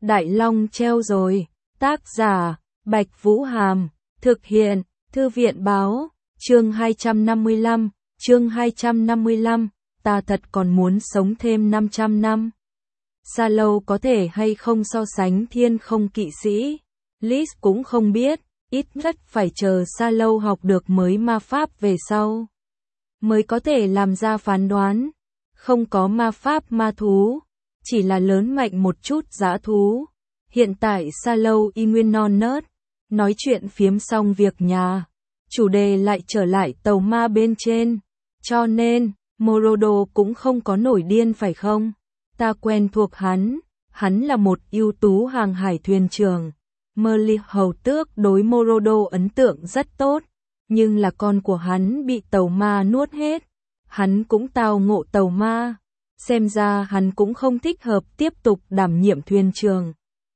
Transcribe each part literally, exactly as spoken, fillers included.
Đại Long treo rồi. Tác giả, Bạch Vũ Hàm. Thực hiện, Thư viện Báo. Chương hai trăm năm mươi lăm. Chương hai trăm năm mươi lăm. Ta thật còn muốn sống thêm năm trăm năm. Sa Lâu có thể hay không so sánh Thiên Không Kỵ Sĩ? Liz cũng không biết, ít nhất phải chờ Sa Lâu học được mới ma pháp về sau mới có thể làm ra phán đoán. Không có ma pháp ma thú, chỉ là lớn mạnh một chút dã thú. Hiện tại Sa Lâu y nguyên non nớt, nói chuyện phiếm xong việc nhà, chủ đề lại trở lại tàu ma bên trên. Cho nên, Morodo cũng không có nổi điên phải không? Ta quen thuộc hắn, hắn là một ưu tú hàng hải thuyền trưởng. Merly hầu tước đối Morodo ấn tượng rất tốt, nhưng là con của hắn bị tàu ma nuốt hết. Hắn cũng tao ngộ tàu ma, xem ra hắn cũng không thích hợp tiếp tục đảm nhiệm thuyền trưởng,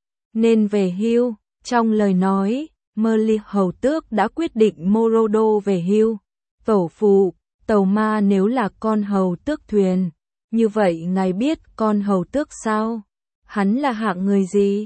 nên về hưu. Trong lời nói, Merly hầu tước đã quyết định Morodo về hưu. Tổ phụ, tàu ma nếu là con hầu tước thuyền, như vậy ngài biết con hầu tước sao? Hắn là hạng người gì?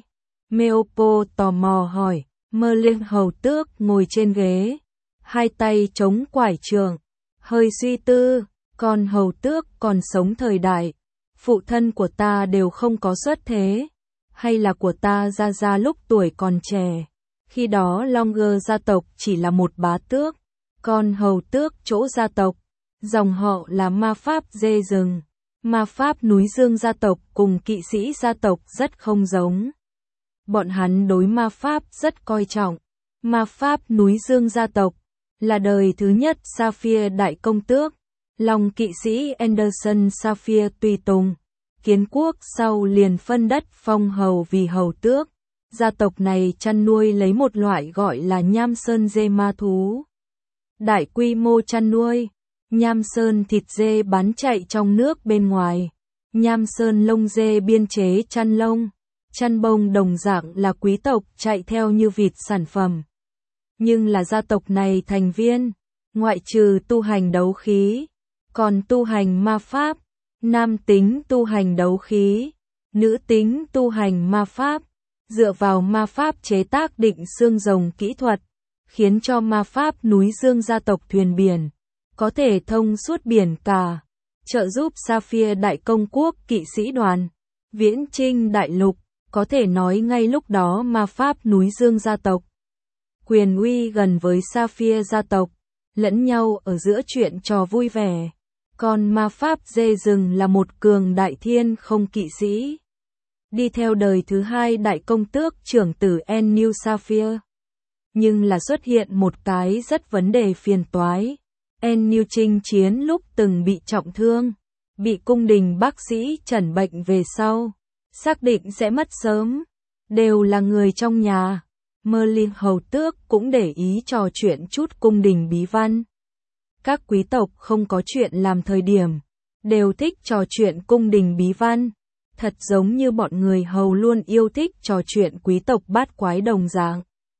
Meopo tò mò hỏi. Merly hầu tước ngồi trên ghế, hai tay chống quải trường, hơi suy tư. Con hầu tước còn sống thời đại phụ thân của ta đều không có xuất thế, hay là của ta ra ra lúc tuổi còn trẻ. Khi đó Longer gia tộc chỉ là một bá tước, con hầu tước chỗ gia tộc, dòng họ là ma pháp dê rừng. Ma pháp núi Dương gia tộc cùng kỵ sĩ gia tộc rất không giống. Bọn hắn đối ma pháp rất coi trọng. Ma pháp núi Dương gia tộc là đời thứ nhất Sapphire đại công tước, Long kỵ sĩ Anderson Sapphire tùy tùng. Kiến quốc sau liền phân đất phong hầu vì hầu tước. Gia tộc này chăn nuôi lấy một loại gọi là nham sơn dê ma thú. Đại quy mô chăn nuôi. Nham sơn thịt dê bán chạy trong nước bên ngoài. Nham sơn lông dê biên chế chăn lông, chăn bông đồng dạng là quý tộc chạy theo như vịt sản phẩm. Nhưng là gia tộc này thành viên, ngoại trừ tu hành đấu khí, còn tu hành ma pháp. Nam tính tu hành đấu khí, nữ tính tu hành ma pháp. Dựa vào ma pháp chế tác định xương rồng kỹ thuật, khiến cho ma pháp núi Dương gia tộc thuyền biển có thể thông suốt biển cả, trợ giúp Sapphire đại công quốc kỵ sĩ đoàn viễn chinh đại lục. Có thể nói ngay lúc đó ma pháp núi Dương gia tộc quyền uy gần với Sapphire gia tộc, lẫn nhau ở giữa chuyện trò vui vẻ. Còn ma pháp dê rừng là một cường đại thiên không kỵ sĩ, đi theo đời thứ hai đại công tước trưởng tử Ennew Sapphire. Nhưng là xuất hiện một cái rất vấn đề phiền toái. Ennew chinh chiến lúc từng bị trọng thương, bị cung đình bác sĩ chẩn bệnh về sau, xác định sẽ mất sớm, đều là người trong nhà. Merlin hầu tước cũng để ý trò chuyện chút cung đình bí văn. Các quý tộc không có chuyện làm thời điểm, đều thích trò chuyện cung đình bí văn, thật giống như bọn người hầu luôn yêu thích trò chuyện quý tộc bát quái đồng dạng.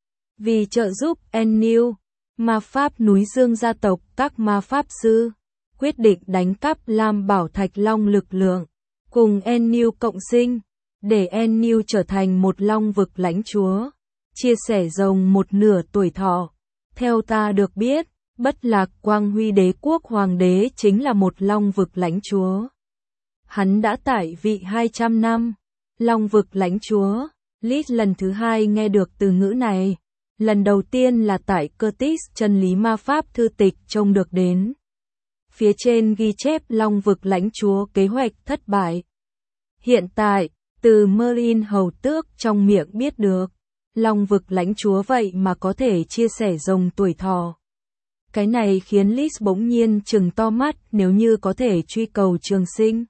Vì trợ giúp Ennew, ma pháp núi Dương gia tộc các ma pháp sư quyết định đánh cắp Lam Bảo Thạch Long lực lượng, cùng Ennew cộng sinh, để Ennew trở thành một long vực lãnh chúa, chia sẻ rồng một nửa tuổi thọ. Theo ta được biết, Bất Lạc Quang Huy đế quốc hoàng đế chính là một long vực lãnh chúa. Hắn đã tại vị hai trăm năm. Long vực lãnh chúa. Liz lần thứ hai nghe được từ ngữ này. Lần đầu tiên là tại Curtis chân lý ma pháp thư tịch trông được đến. Phía trên ghi chép long vực lãnh chúa kế hoạch thất bại. Hiện tại, từ Merlin hầu tước trong miệng biết được, long vực lãnh chúa vậy mà có thể chia sẻ rồng tuổi thọ. Cái này khiến Liz bỗng nhiên trừng to mắt. Nếu như có thể truy cầu trường sinh,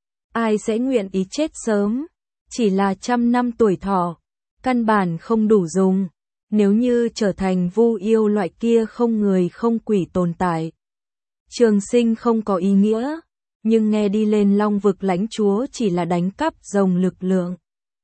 ai sẽ nguyện ý chết sớm? Chỉ là trăm năm tuổi thọ, căn bản không đủ dùng. Nếu như trở thành vu yêu loại kia không người không quỷ tồn tại, trường sinh không có ý nghĩa. Nhưng nghe đi lên long vực lãnh chúa chỉ là đánh cắp rồng lực lượng,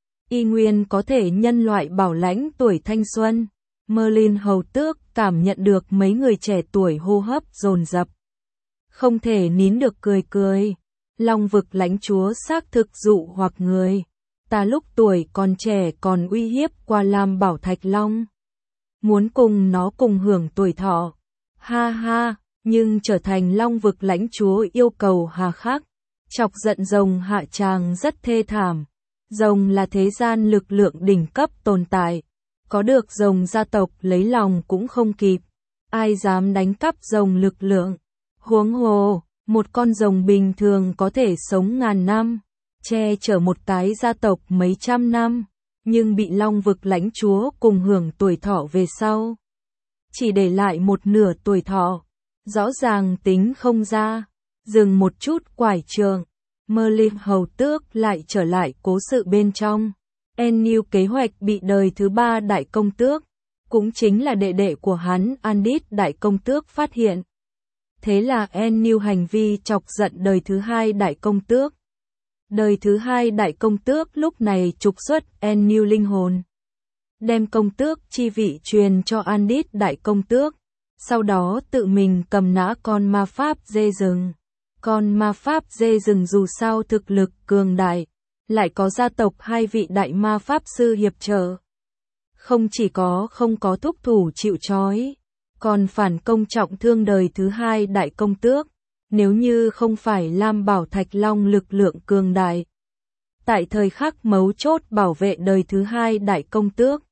y nguyên có thể nhân loại bảo lãnh tuổi thanh xuân. Merlin hầu tước cảm nhận được mấy người trẻ tuổi hô hấp dồn dập, không thể nín được cười cười. Long vực lãnh chúa xác thực dụ hoặc người, ta lúc tuổi còn trẻ còn uy hiếp qua Lam Bảo Thạch Long. Muốn cùng nó cùng hưởng tuổi thọ. Ha ha, nhưng trở thành Long vực lãnh chúa yêu cầu hà khắc. Chọc giận rồng hạ tràng rất thê thảm. Rồng là thế gian lực lượng đỉnh cấp tồn tại. Có được rồng gia tộc lấy lòng cũng không kịp. Ai dám đánh cắp rồng lực lượng. Huống hồ, một con rồng bình thường có thể sống ngàn năm, che chở một cái gia tộc mấy trăm năm, nhưng bị Long vực lãnh chúa cùng hưởng tuổi thọ về sau. Chỉ để lại một nửa tuổi thọ, rõ ràng tính không ra. Dừng một chút quải trường, Merlin hầu tước lại trở lại cố sự bên trong. Enlil kế hoạch bị đời thứ ba đại công tước, cũng chính là đệ đệ của hắn Andit đại công tước phát hiện. Thế là Enlil hành vi chọc giận đời thứ hai đại công tước. Đời thứ hai đại công tước lúc này trục xuất Enlil linh hồn, đem công tước chi vị truyền cho Andit đại công tước, sau đó tự mình cầm nã con ma pháp dê rừng. Con ma pháp dê rừng dù sao thực lực cường đại, lại có gia tộc hai vị đại ma pháp sư hiệp trợ. Không chỉ có không có thúc thủ chịu trói, còn phản công trọng thương đời thứ hai đại công tước, nếu như không phải Lam Bảo Thạch Long lực lượng cường đại. Tại thời khắc mấu chốt bảo vệ đời thứ hai đại công tước.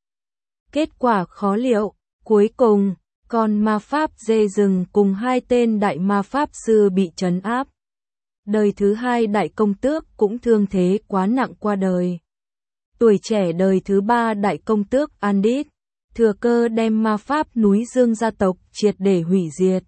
Kết quả khó liệu, cuối cùng, con ma pháp dê rừng cùng hai tên đại ma pháp sư bị trấn áp. Đời thứ hai đại công tước cũng thương thế quá nặng qua đời. Tuổi trẻ đời thứ ba đại công tước Andit, thừa cơ đem ma pháp núi Dương gia tộc triệt để hủy diệt.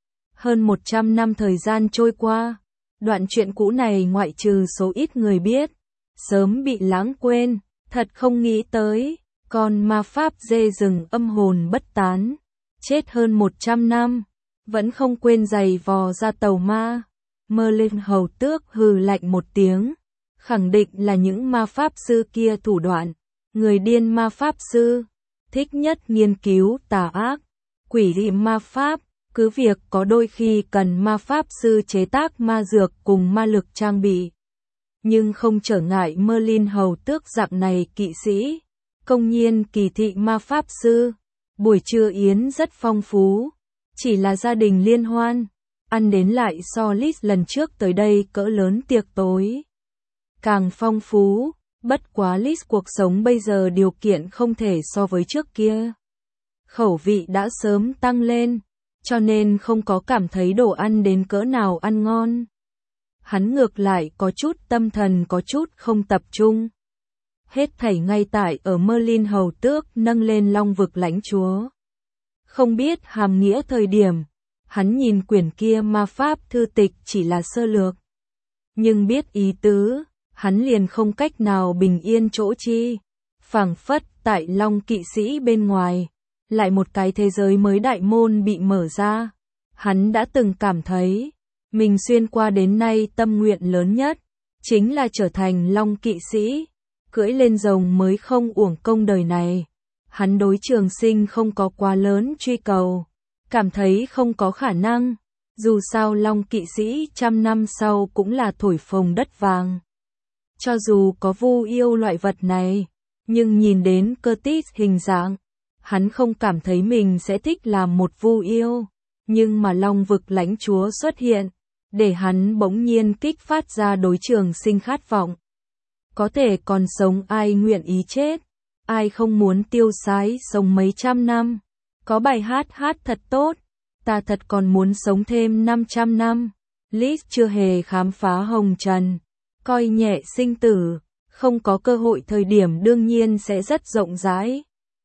Hơn một trăm năm thời gian trôi qua, đoạn chuyện cũ này ngoại trừ số ít người biết, sớm bị lãng quên, thật không nghĩ tới, con ma pháp dê rừng âm hồn bất tán, chết hơn một trăm năm, vẫn không quên giày vò ra tàu ma. Merlin hầu tước hừ lạnh một tiếng, khẳng định là những ma pháp sư kia thủ đoạn, người điên ma pháp sư, thích nhất nghiên cứu tà ác, quỷ dị ma pháp, cứ việc có đôi khi cần ma pháp sư chế tác ma dược cùng ma lực trang bị. Nhưng không trở ngại Merlin hầu tước dạng này kỵ sĩ, công nhiên kỳ thị ma pháp sư. Buổi trưa yến rất phong phú, chỉ là gia đình liên hoan, ăn đến lại so Liz lần trước tới đây cỡ lớn tiệc tối. Càng phong phú, bất quá Liz cuộc sống bây giờ điều kiện không thể so với trước kia. Khẩu vị đã sớm tăng lên, cho nên không có cảm thấy đồ ăn đến cỡ nào ăn ngon. Hắn ngược lại có chút tâm thần có chút không tập trung. Hết thảy ngay tại ở Merlin hầu tước nâng lên Long vực lãnh chúa. Không biết hàm nghĩa thời điểm, hắn nhìn quyển kia ma pháp thư tịch chỉ là sơ lược. Nhưng biết ý tứ, hắn liền không cách nào bình yên chỗ chi. Phảng phất tại Long kỵ sĩ bên ngoài, lại một cái thế giới mới đại môn bị mở ra. Hắn đã từng cảm thấy, mình xuyên qua đến nay tâm nguyện lớn nhất, chính là trở thành Long kỵ sĩ. Cưỡi lên rồng mới không uổng công đời này. Hắn đối trường sinh không có quá lớn truy cầu, cảm thấy không có khả năng. Dù sao Long kỵ sĩ trăm năm sau cũng là thổi phồng đất vàng. Cho dù có vu yêu loại vật này, nhưng nhìn đến Curtis hình dạng, hắn không cảm thấy mình sẽ thích làm một vu yêu. Nhưng mà Long vực lãnh chúa xuất hiện, để hắn bỗng nhiên kích phát ra đối trường sinh khát vọng. Có thể còn sống ai nguyện ý chết, ai không muốn tiêu sái sống mấy trăm năm. Có bài hát hát thật tốt, ta thật còn muốn sống thêm năm trăm năm. Liz chưa hề khám phá hồng trần, coi nhẹ sinh tử, không có cơ hội thời điểm đương nhiên sẽ rất rộng rãi.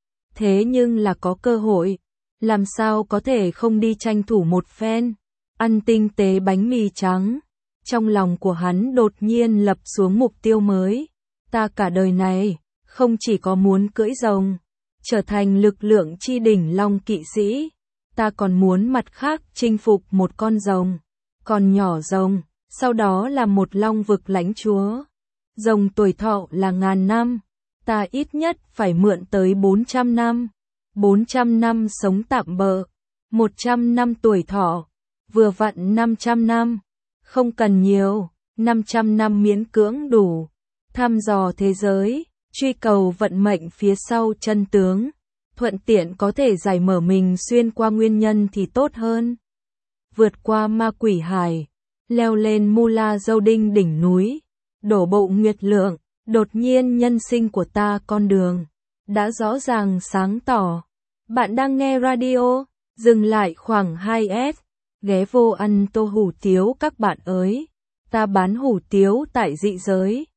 Thế nhưng là có cơ hội, làm sao có thể không đi tranh thủ một phen, ăn tinh tế bánh mì trắng. Trong lòng của hắn đột nhiên lập xuống mục tiêu mới. Ta cả đời này, không chỉ có muốn cưỡi rồng, trở thành lực lượng chi đỉnh Long kỵ sĩ, ta còn muốn mặt khác chinh phục một con rồng, còn nhỏ rồng, sau đó là một Long vực lãnh chúa. Rồng tuổi thọ là ngàn năm, ta ít nhất phải mượn tới bốn trăm năm, bốn trăm năm sống tạm bợ, một trăm năm tuổi thọ, vừa vặn năm trăm năm, không cần nhiều, năm trăm năm miễn cưỡng đủ. thăm dò thế giới, truy cầu vận mệnh phía sau chân tướng, thuận tiện có thể giải mở mình xuyên qua nguyên nhân thì tốt hơn. Vượt qua ma quỷ hải, leo lên Mula Dâu Đinh đỉnh núi, đổ bộ nguyệt lượng, đột nhiên nhân sinh của ta con đường đã rõ ràng sáng tỏ. Bạn đang nghe radio, dừng lại khoảng hai s, ghé vô ăn tô hủ tiếu các bạn ơi. Ta bán hủ tiếu tại dị giới.